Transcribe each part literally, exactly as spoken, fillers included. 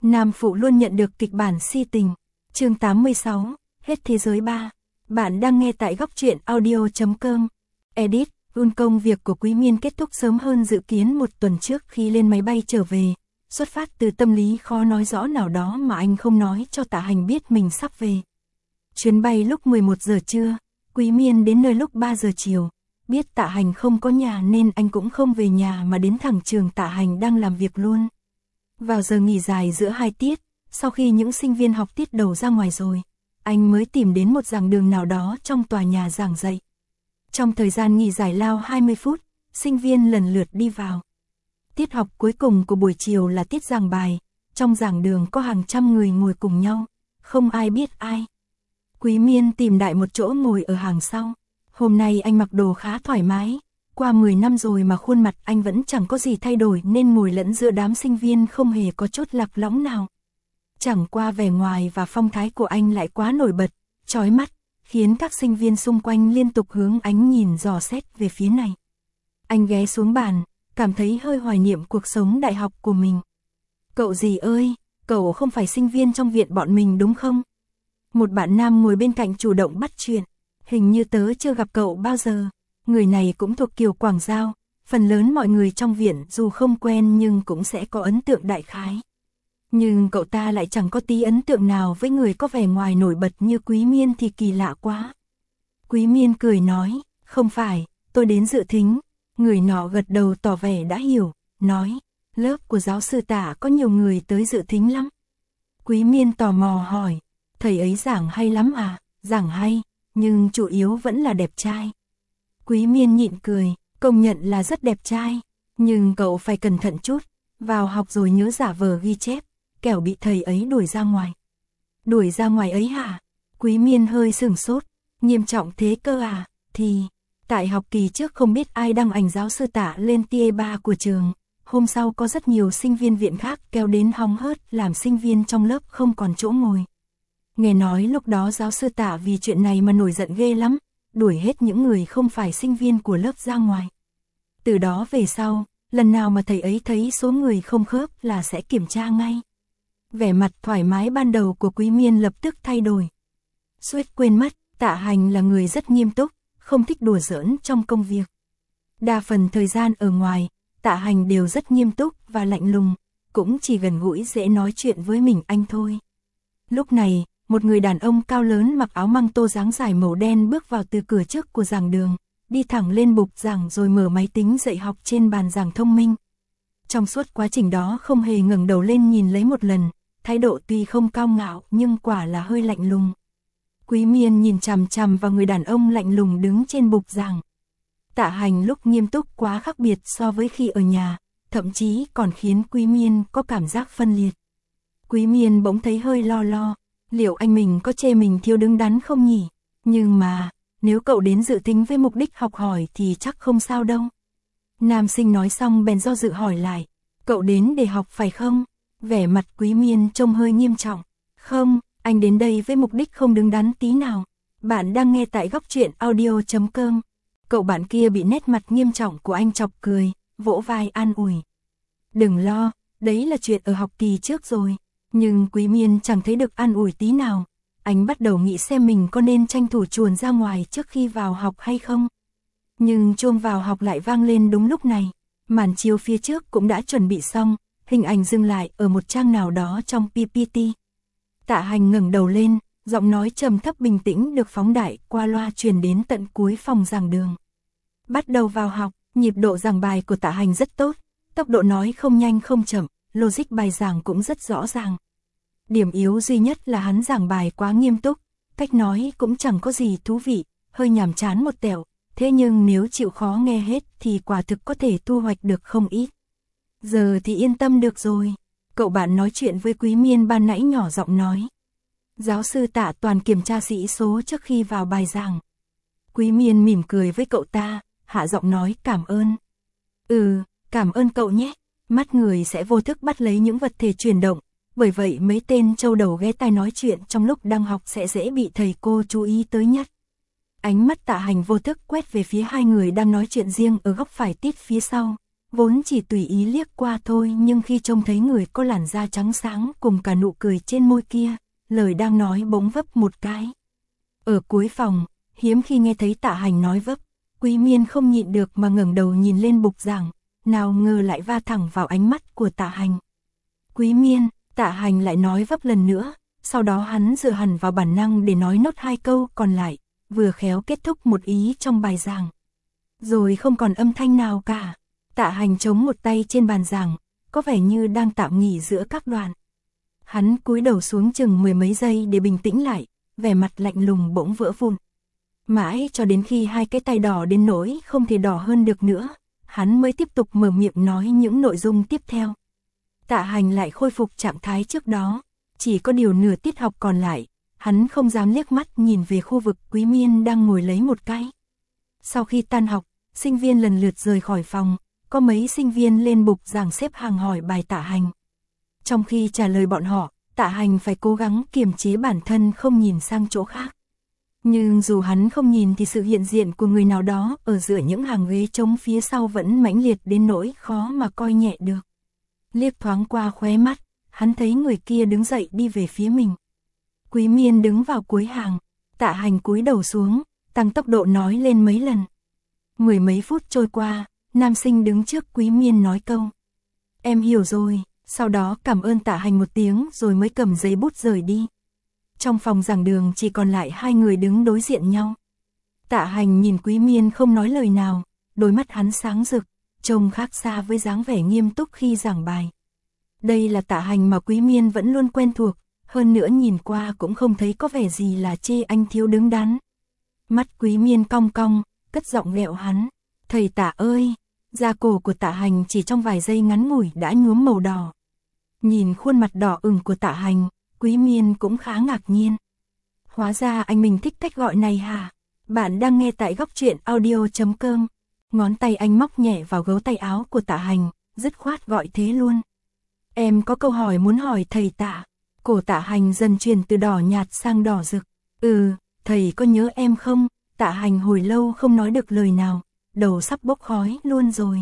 Nam phụ luôn nhận được kịch bản si tình. Chương tám mươi sáu, hết thế giới ba. Bạn đang nghe tại góc truyện audio chấm com. Edit, un công việc của Quý Miên kết thúc sớm hơn dự kiến một tuần trước khi lên máy bay trở về. Xuất phát từ tâm lý khó nói rõ nào đó mà anh không nói cho Tạ Hành biết mình sắp về. Chuyến bay lúc mười một giờ trưa, Quý Miên đến nơi lúc ba giờ chiều. Biết Tạ Hành không có nhà nên anh cũng không về nhà mà đến thẳng trường Tạ Hành đang làm việc luôn. Vào giờ nghỉ dài giữa hai tiết, sau khi những sinh viên học tiết đầu ra ngoài rồi, anh mới tìm đến một giảng đường nào đó trong tòa nhà giảng dạy. Trong thời gian nghỉ giải lao hai mươi phút, sinh viên lần lượt đi vào. Tiết học cuối cùng của buổi chiều là tiết giảng bài, trong giảng đường có hàng trăm người ngồi cùng nhau, không ai biết ai. Quý Miên tìm đại một chỗ ngồi ở hàng sau. Hôm nay anh mặc đồ khá thoải mái, qua mười năm rồi mà khuôn mặt anh vẫn chẳng có gì thay đổi nên ngồi lẫn giữa đám sinh viên không hề có chút lạc lõng nào. Chẳng qua vẻ ngoài và phong thái của anh lại quá nổi bật, chói mắt, khiến các sinh viên xung quanh liên tục hướng ánh nhìn dò xét về phía này. Anh ghé xuống bàn, cảm thấy hơi hoài niệm cuộc sống đại học của mình. Cậu gì ơi, cậu không phải sinh viên trong viện bọn mình đúng không? Một bạn nam ngồi bên cạnh chủ động bắt chuyện. Hình như tớ chưa gặp cậu bao giờ. Người này cũng thuộc kiểu Quảng Giao, phần lớn mọi người trong viện dù không quen nhưng cũng sẽ có ấn tượng đại khái. Nhưng cậu ta lại chẳng có tí ấn tượng nào với người có vẻ ngoài nổi bật như Quý Miên thì kỳ lạ quá. Quý Miên cười nói, không phải, tôi đến dự thính. Người nọ gật đầu tỏ vẻ đã hiểu, nói, lớp của giáo sư Tạ có nhiều người tới dự thính lắm. Quý Miên tò mò hỏi, thầy ấy giảng hay lắm à? Giảng hay, nhưng chủ yếu vẫn là đẹp trai. Quý Miên nhịn cười, công nhận là rất đẹp trai, nhưng cậu phải cẩn thận chút, vào học rồi nhớ giả vờ ghi chép, kẻo bị thầy ấy đuổi ra ngoài. Đuổi ra ngoài ấy hả? Quý Miên hơi sửng sốt, nghiêm trọng thế cơ à? Thì, tại học kỳ trước không biết ai đăng ảnh giáo sư Tạ lên tia ba của trường, hôm sau có rất nhiều sinh viên viện khác kéo đến hóng hớt làm sinh viên trong lớp không còn chỗ ngồi. Nghe nói lúc đó giáo sư Tạ vì chuyện này mà nổi giận ghê lắm, đuổi hết những người không phải sinh viên của lớp ra ngoài. Từ đó về sau, lần nào mà thầy ấy thấy số người không khớp là sẽ kiểm tra ngay. Vẻ mặt thoải mái ban đầu của Quý Miên lập tức thay đổi. Suýt quên mất, Tạ Hành là người rất nghiêm túc, không thích đùa giỡn trong công việc. Đa phần thời gian ở ngoài, Tạ Hành đều rất nghiêm túc và lạnh lùng, cũng chỉ gần gũi dễ nói chuyện với mình anh thôi. Lúc này, một người đàn ông cao lớn mặc áo măng tô dáng dài màu đen bước vào từ cửa trước của giảng đường, đi thẳng lên bục giảng rồi mở máy tính dạy học trên bàn giảng thông minh. Trong suốt quá trình đó không hề ngẩng đầu lên nhìn lấy một lần, thái độ tuy không cao ngạo nhưng quả là hơi lạnh lùng. Quý Miên nhìn chằm chằm vào người đàn ông lạnh lùng đứng trên bục giảng. Tạ Hành lúc nghiêm túc quá khác biệt so với khi ở nhà, thậm chí còn khiến Quý Miên có cảm giác phân liệt. Quý Miên bỗng thấy hơi lo lo. Liệu anh mình có chê mình thiếu đứng đắn không nhỉ? Nhưng mà, nếu cậu đến dự thính với mục đích học hỏi thì chắc không sao đâu. Nam sinh nói xong bèn do dự hỏi lại, cậu đến để học phải không? Vẻ mặt Quý Miên trông hơi nghiêm trọng. Không, anh đến đây với mục đích không đứng đắn tí nào. Bạn đang nghe tại góc truyện audio chấm com. Cậu bạn kia bị nét mặt nghiêm trọng của anh chọc cười, vỗ vai an ủi. Đừng lo, đấy là chuyện ở học kỳ trước rồi. Nhưng Quý Miên chẳng thấy được an ủi tí nào. Anh bắt đầu nghĩ xem mình có nên tranh thủ chuồn ra ngoài trước khi vào học hay không. Nhưng chuông vào học lại vang lên đúng lúc này. Màn chiếu phía trước cũng đã chuẩn bị xong, hình ảnh dừng lại ở một trang nào đó trong pê pê tê. Tạ Hành ngẩng đầu lên, giọng nói trầm thấp bình tĩnh được phóng đại qua loa truyền đến tận cuối phòng giảng đường. Bắt đầu vào học, nhịp độ giảng bài của Tạ Hành rất tốt, tốc độ nói không nhanh không chậm, logic bài giảng cũng rất rõ ràng. Điểm yếu duy nhất là hắn giảng bài quá nghiêm túc, cách nói cũng chẳng có gì thú vị, hơi nhàm chán một tẹo, thế nhưng nếu chịu khó nghe hết thì quả thực có thể thu hoạch được không ít. Giờ thì yên tâm được rồi, cậu bạn nói chuyện với Quý Miên ban nãy nhỏ giọng nói. Giáo sư Tạ toàn kiểm tra sĩ số trước khi vào bài giảng. Quý Miên mỉm cười với cậu ta, hạ giọng nói cảm ơn. Ừ, cảm ơn cậu nhé. Mắt người sẽ vô thức bắt lấy những vật thể chuyển động, bởi vậy mấy tên trâu đầu ghé tai nói chuyện trong lúc đang học sẽ dễ bị thầy cô chú ý tới nhất. Ánh mắt Tạ Hành vô thức quét về phía hai người đang nói chuyện riêng ở góc phải tít phía sau, vốn chỉ tùy ý liếc qua thôi, nhưng khi trông thấy người có làn da trắng sáng cùng cả nụ cười trên môi kia, lời đang nói bỗng vấp một cái. Ở cuối phòng, hiếm khi nghe thấy Tạ Hành nói vấp, Quý Miên không nhịn được mà ngẩng đầu nhìn lên bục giảng, nào ngờ lại va thẳng vào ánh mắt của Tạ Hành. Quý Miên, Tạ Hành lại nói vấp lần nữa, sau đó hắn dựa hẳn vào bản năng để nói nốt hai câu còn lại, vừa khéo kết thúc một ý trong bài giảng. Rồi không còn âm thanh nào cả. Tạ Hành chống một tay trên bàn giảng, có vẻ như đang tạm nghỉ giữa các đoạn. Hắn cúi đầu xuống chừng mười mấy giây để bình tĩnh lại, vẻ mặt lạnh lùng bỗng vỡ vụn. Mãi cho đến khi hai cái tay đỏ đến nỗi không thể đỏ hơn được nữa, hắn mới tiếp tục mở miệng nói những nội dung tiếp theo. Tạ Hành lại khôi phục trạng thái trước đó, chỉ có điều nửa tiết học còn lại, hắn không dám liếc mắt nhìn về khu vực Quý Miên đang ngồi lấy một cái. Sau khi tan học, sinh viên lần lượt rời khỏi phòng, có mấy sinh viên lên bục giảng xếp hàng hỏi bài Tạ Hành. Trong khi trả lời bọn họ, Tạ Hành phải cố gắng kiềm chế bản thân không nhìn sang chỗ khác. Nhưng dù hắn không nhìn thì sự hiện diện của người nào đó ở giữa những hàng ghế trống phía sau vẫn mãnh liệt đến nỗi khó mà coi nhẹ được. Liếc thoáng qua khóe mắt, hắn thấy người kia đứng dậy đi về phía mình. Quý Miên đứng vào cuối hàng, Tạ Hành cúi đầu xuống, tăng tốc độ nói lên mấy lần. Mười mấy phút trôi qua, nam sinh đứng trước Quý Miên nói câu: "Em hiểu rồi", sau đó cảm ơn Tạ Hành một tiếng rồi mới cầm giấy bút rời đi. Trong phòng giảng đường chỉ còn lại hai người đứng đối diện nhau. Tạ Hành nhìn Quý Miên không nói lời nào, đôi mắt hắn sáng rực, trông khác xa với dáng vẻ nghiêm túc khi giảng bài. Đây là Tạ Hành mà Quý Miên vẫn luôn quen thuộc, hơn nữa nhìn qua cũng không thấy có vẻ gì là chê anh thiếu đứng đắn. Mắt Quý Miên cong cong, cất giọng ghẹo hắn: "Thầy Tạ ơi!" Da cổ của Tạ Hành chỉ trong vài giây ngắn ngủi đã nhuốm màu đỏ. Nhìn khuôn mặt đỏ ửng của Tạ Hành, Quý Miên cũng khá ngạc nhiên. Hóa ra anh mình thích cách gọi này hả? Bạn đang nghe tại góc truyện audio chấm com. Ngón tay anh móc nhẹ vào gấu tay áo của Tạ Hành, dứt khoát gọi thế luôn. "Em có câu hỏi muốn hỏi thầy Tạ." Cổ Tạ Hành dần chuyển từ đỏ nhạt sang đỏ rực. "Ừ, thầy có nhớ em không?" Tạ Hành hồi lâu không nói được lời nào, đầu sắp bốc khói luôn rồi.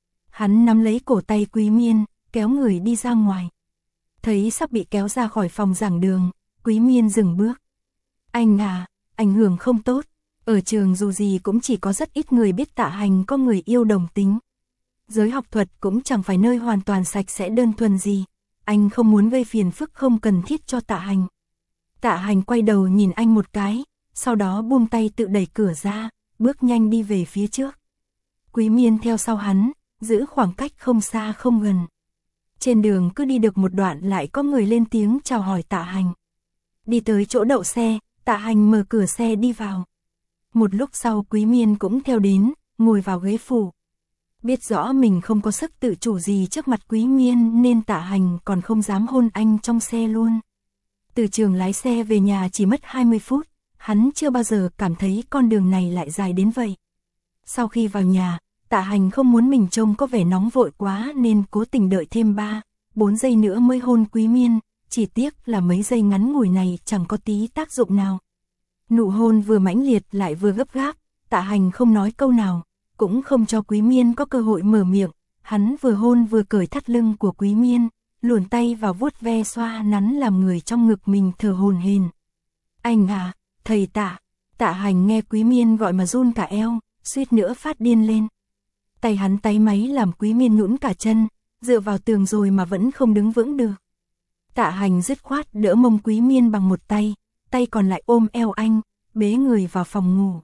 Hắn nắm lấy cổ tay Quý Miên, kéo người đi ra ngoài. Thấy sắp bị kéo ra khỏi phòng giảng đường, Quý Miên dừng bước. "Anh à, ảnh hưởng không tốt. Ở trường dù gì cũng chỉ có rất ít người biết Tạ Hành có người yêu đồng tính. Giới học thuật cũng chẳng phải nơi hoàn toàn sạch sẽ đơn thuần gì. Anh không muốn gây phiền phức không cần thiết cho Tạ Hành." Tạ Hành quay đầu nhìn anh một cái, sau đó buông tay tự đẩy cửa ra, bước nhanh đi về phía trước. Quý Miên theo sau hắn, giữ khoảng cách không xa không gần. Trên đường cứ đi được một đoạn lại có người lên tiếng chào hỏi Tạ Hành. Đi tới chỗ đậu xe, Tạ Hành mở cửa xe đi vào. Một lúc sau Quý Miên cũng theo đến, ngồi vào ghế phụ. Biết rõ mình không có sức tự chủ gì trước mặt Quý Miên nên Tạ Hành còn không dám hôn anh trong xe luôn. Từ trường lái xe về nhà chỉ mất hai mươi phút, hắn chưa bao giờ cảm thấy con đường này lại dài đến vậy. Sau khi vào nhà, Tạ Hành không muốn mình trông có vẻ nóng vội quá nên cố tình đợi thêm ba, bốn giây nữa mới hôn Quý Miên, chỉ tiếc là mấy giây ngắn ngủi này chẳng có tí tác dụng nào. Nụ hôn vừa mãnh liệt lại vừa gấp gáp, Tạ Hành không nói câu nào, cũng không cho Quý Miên có cơ hội mở miệng, hắn vừa hôn vừa cởi thắt lưng của Quý Miên, luồn tay vào vuốt ve xoa nắn làm người trong ngực mình thở hổn hển. "Anh à, thầy Tạ." Tạ Hành nghe Quý Miên gọi mà run cả eo, suýt nữa phát điên lên. Tay hắn táy máy làm Quý Miên nhũn cả chân, dựa vào tường rồi mà vẫn không đứng vững được. Tạ Hành dứt khoát đỡ mông Quý Miên bằng một tay, tay còn lại ôm eo anh, bế người vào phòng ngủ.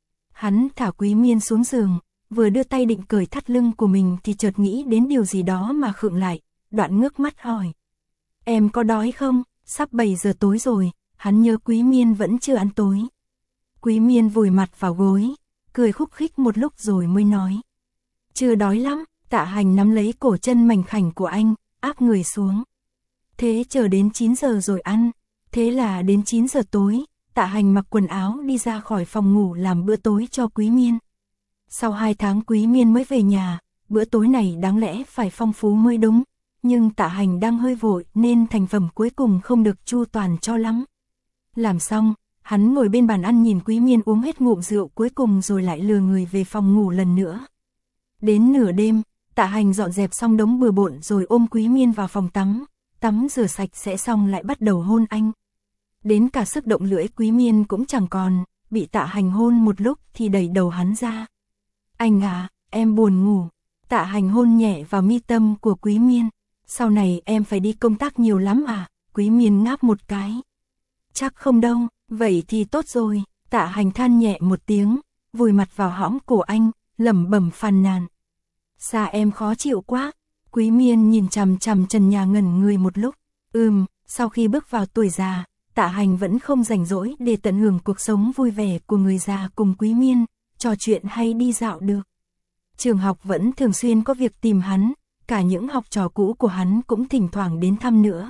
Hắn thả Quý Miên xuống giường, vừa đưa tay định cởi thắt lưng của mình thì chợt nghĩ đến điều gì đó mà khựng lại, đoạn ngước mắt hỏi: "Em có đói không? Sắp bảy giờ tối rồi." Hắn nhớ Quý Miên vẫn chưa ăn tối. Quý Miên vùi mặt vào gối, cười khúc khích một lúc rồi mới nói: "Chưa đói lắm." Tạ Hành nắm lấy cổ chân mảnh khảnh của anh, áp người xuống. "Thế chờ đến chín giờ rồi ăn." Thế là đến chín giờ tối, Tạ Hành mặc quần áo đi ra khỏi phòng ngủ làm bữa tối cho Quý Miên. Sau hai tháng Quý Miên mới về nhà, bữa tối này đáng lẽ phải phong phú mới đúng, nhưng Tạ Hành đang hơi vội nên thành phẩm cuối cùng không được chu toàn cho lắm. Làm xong, hắn ngồi bên bàn ăn nhìn Quý Miên uống hết ngụm rượu cuối cùng rồi lại lừa người về phòng ngủ lần nữa. Đến nửa đêm, Tạ Hành dọn dẹp xong đống bừa bộn rồi ôm Quý Miên vào phòng tắm, tắm rửa sạch sẽ xong lại bắt đầu hôn anh. Đến cả sức động lưỡi Quý Miên cũng chẳng còn, bị Tạ Hành hôn một lúc thì đẩy đầu hắn ra. Anh à, em buồn ngủ. Tạ Hành hôn nhẹ vào mi tâm của Quý Miên. Sau này em phải đi công tác nhiều lắm à? Quý Miên ngáp một cái. Chắc không đâu, vậy thì tốt rồi. Tạ Hành than nhẹ một tiếng, vùi mặt vào hõm cổ anh, lẩm bẩm phàn nàn. Xa em khó chịu quá. Quý Miên nhìn chằm chằm trần nhà ngẩn người một lúc. Ừm, sau khi bước vào tuổi già, Tạ Hành vẫn không rảnh rỗi để tận hưởng cuộc sống vui vẻ của người già cùng Quý Miên, trò chuyện hay đi dạo được. Trường học vẫn thường xuyên có việc tìm hắn, cả những học trò cũ của hắn cũng thỉnh thoảng đến thăm nữa.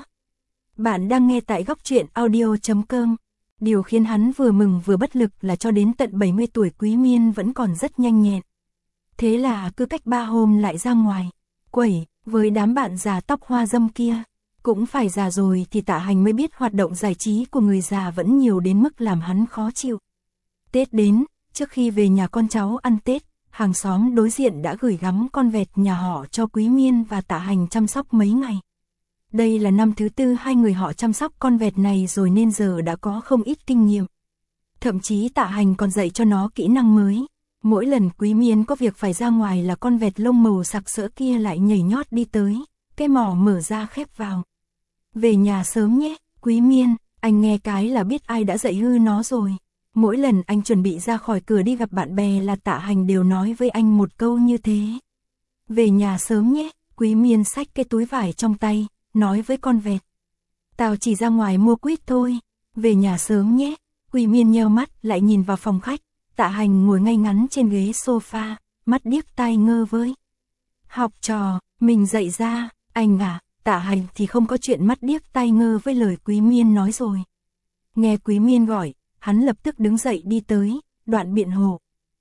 Bạn đang nghe tại góc truyện audio chấm com. Điều khiến hắn vừa mừng vừa bất lực là cho đến tận bảy mươi tuổi Quý Miên vẫn còn rất nhanh nhẹn. Thế là cứ cách ba hôm lại ra ngoài, quẩy, với đám bạn già tóc hoa dâm kia. Cũng phải già rồi thì Tạ Hành mới biết hoạt động giải trí của người già vẫn nhiều đến mức làm hắn khó chịu. Tết đến, trước khi về nhà con cháu ăn Tết, hàng xóm đối diện đã gửi gắm con vẹt nhà họ cho Quý Miên và Tạ Hành chăm sóc mấy ngày. Đây là năm thứ tư hai người họ chăm sóc con vẹt này rồi nên giờ đã có không ít kinh nghiệm. Thậm chí Tạ Hành còn dạy cho nó kỹ năng mới. Mỗi lần Quý Miên có việc phải ra ngoài là con vẹt lông màu sặc sỡ kia lại nhảy nhót đi tới, cái mỏ mở ra khép vào. Về nhà sớm nhé, Quý Miên, anh nghe cái là biết ai đã dạy hư nó rồi. Mỗi lần anh chuẩn bị ra khỏi cửa đi gặp bạn bè là Tạ Hành đều nói với anh một câu như thế. Về nhà sớm nhé, Quý Miên xách cái túi vải trong tay, nói với con vẹt. Tao chỉ ra ngoài mua quýt thôi, về nhà sớm nhé. Quý Miên nheo mắt lại nhìn vào phòng khách, Tạ Hành ngồi ngay ngắn trên ghế sofa, mắt điếc tai ngơ với. Học trò, mình dạy ra, anh à, Tạ Hành thì không có chuyện mắt điếc tai ngơ với lời Quý Miên nói rồi. Nghe Quý Miên gọi, hắn lập tức đứng dậy đi tới, đoạn biện hộ.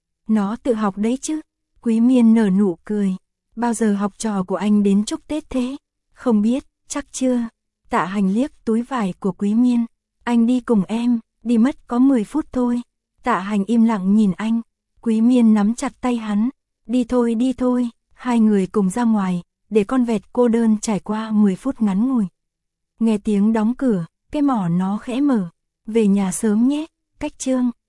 Nó tự học đấy chứ. Quý Miên nở nụ cười. Bao giờ học trò của anh đến chúc Tết thế? Không biết, chắc chưa. Tạ Hành liếc túi vải của Quý Miên. Anh đi cùng em, đi mất có mười phút thôi. Tạ Hành im lặng nhìn anh. Quý Miên nắm chặt tay hắn. Đi thôi đi thôi. Hai người cùng ra ngoài, để con vẹt cô đơn trải qua mười phút ngắn ngủi. Nghe tiếng đóng cửa, cái mỏ nó khẽ mở. Về nhà sớm nhé, cách chương.